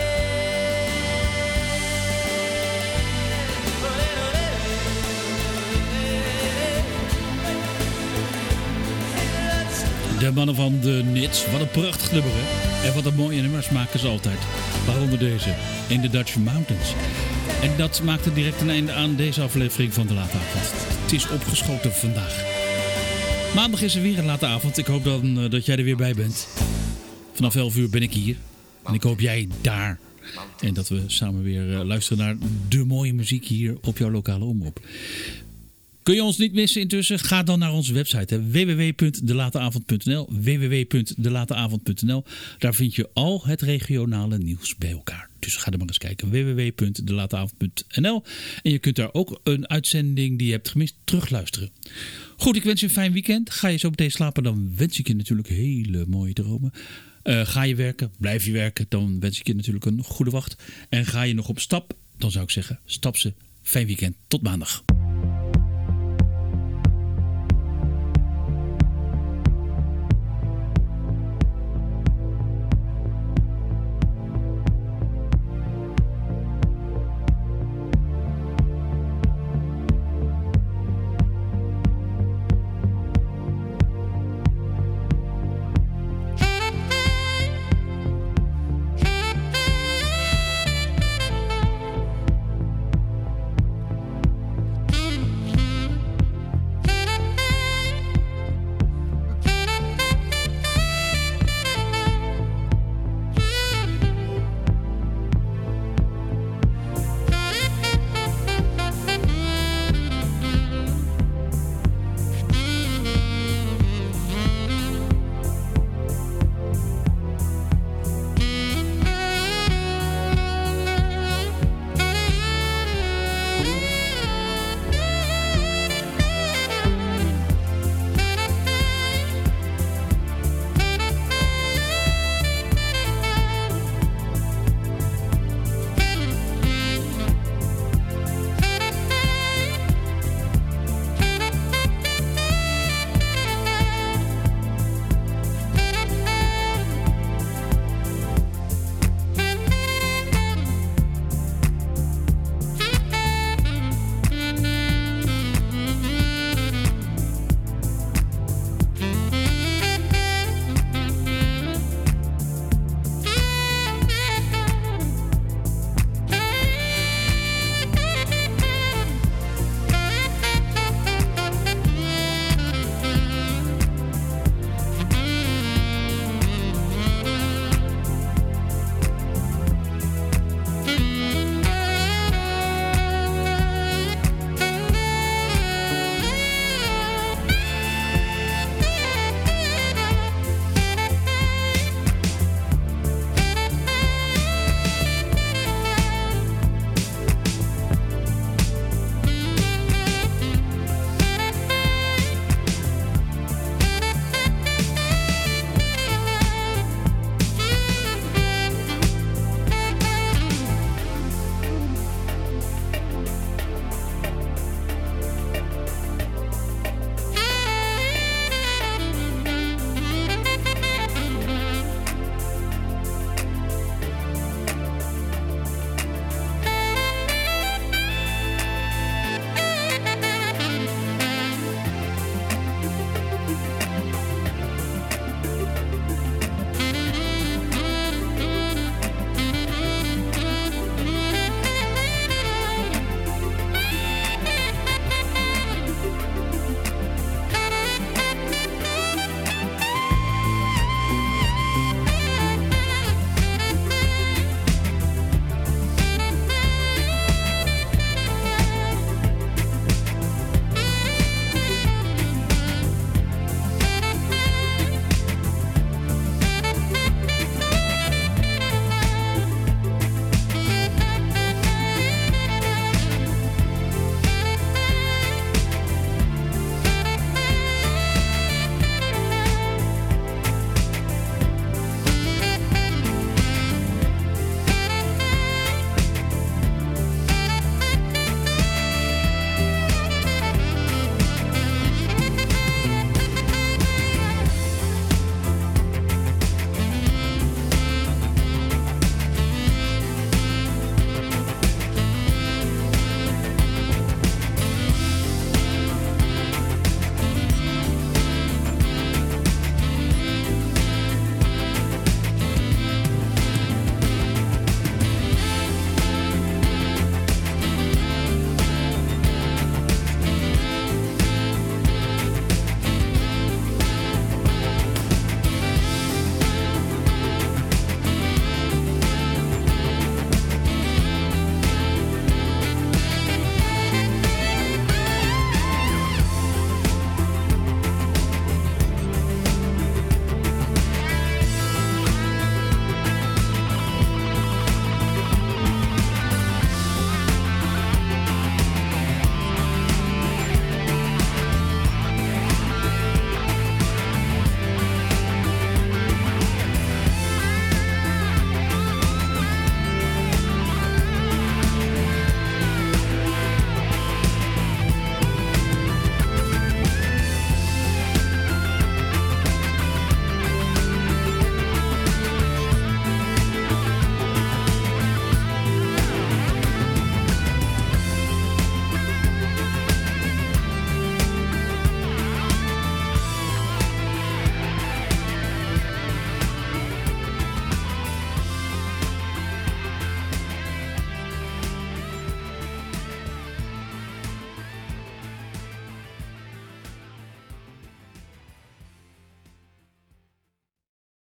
De mannen van de Nits, wat een prachtig nummer, hè? En wat een mooie nummers maken ze altijd. Waaronder deze, in the Dutch Mountains. En dat maakte direct een einde aan deze aflevering van De Late Avond. Het is opgeschoten vandaag. Maandag is er weer een late avond. Ik hoop dan dat jij er weer bij bent. Vanaf 11 uur ben ik hier. En ik hoop jij daar. En dat we samen weer luisteren naar de mooie muziek hier op jouw lokale omroep. Kun je ons niet missen intussen? Ga dan naar onze website www.delateavond.nl www.delateavond.nl. Daar vind je al het regionale nieuws bij elkaar. Dus ga er maar eens kijken. www.delateavond.nl. En je kunt daar ook een uitzending die je hebt gemist terugluisteren. Goed, ik wens je een fijn weekend. Ga je zo meteen slapen, dan wens ik je natuurlijk hele mooie dromen. Ga je werken, blijf je werken, dan wens ik je natuurlijk een goede wacht. En ga je nog op stap, dan zou ik zeggen, stap ze. Fijn weekend, tot maandag.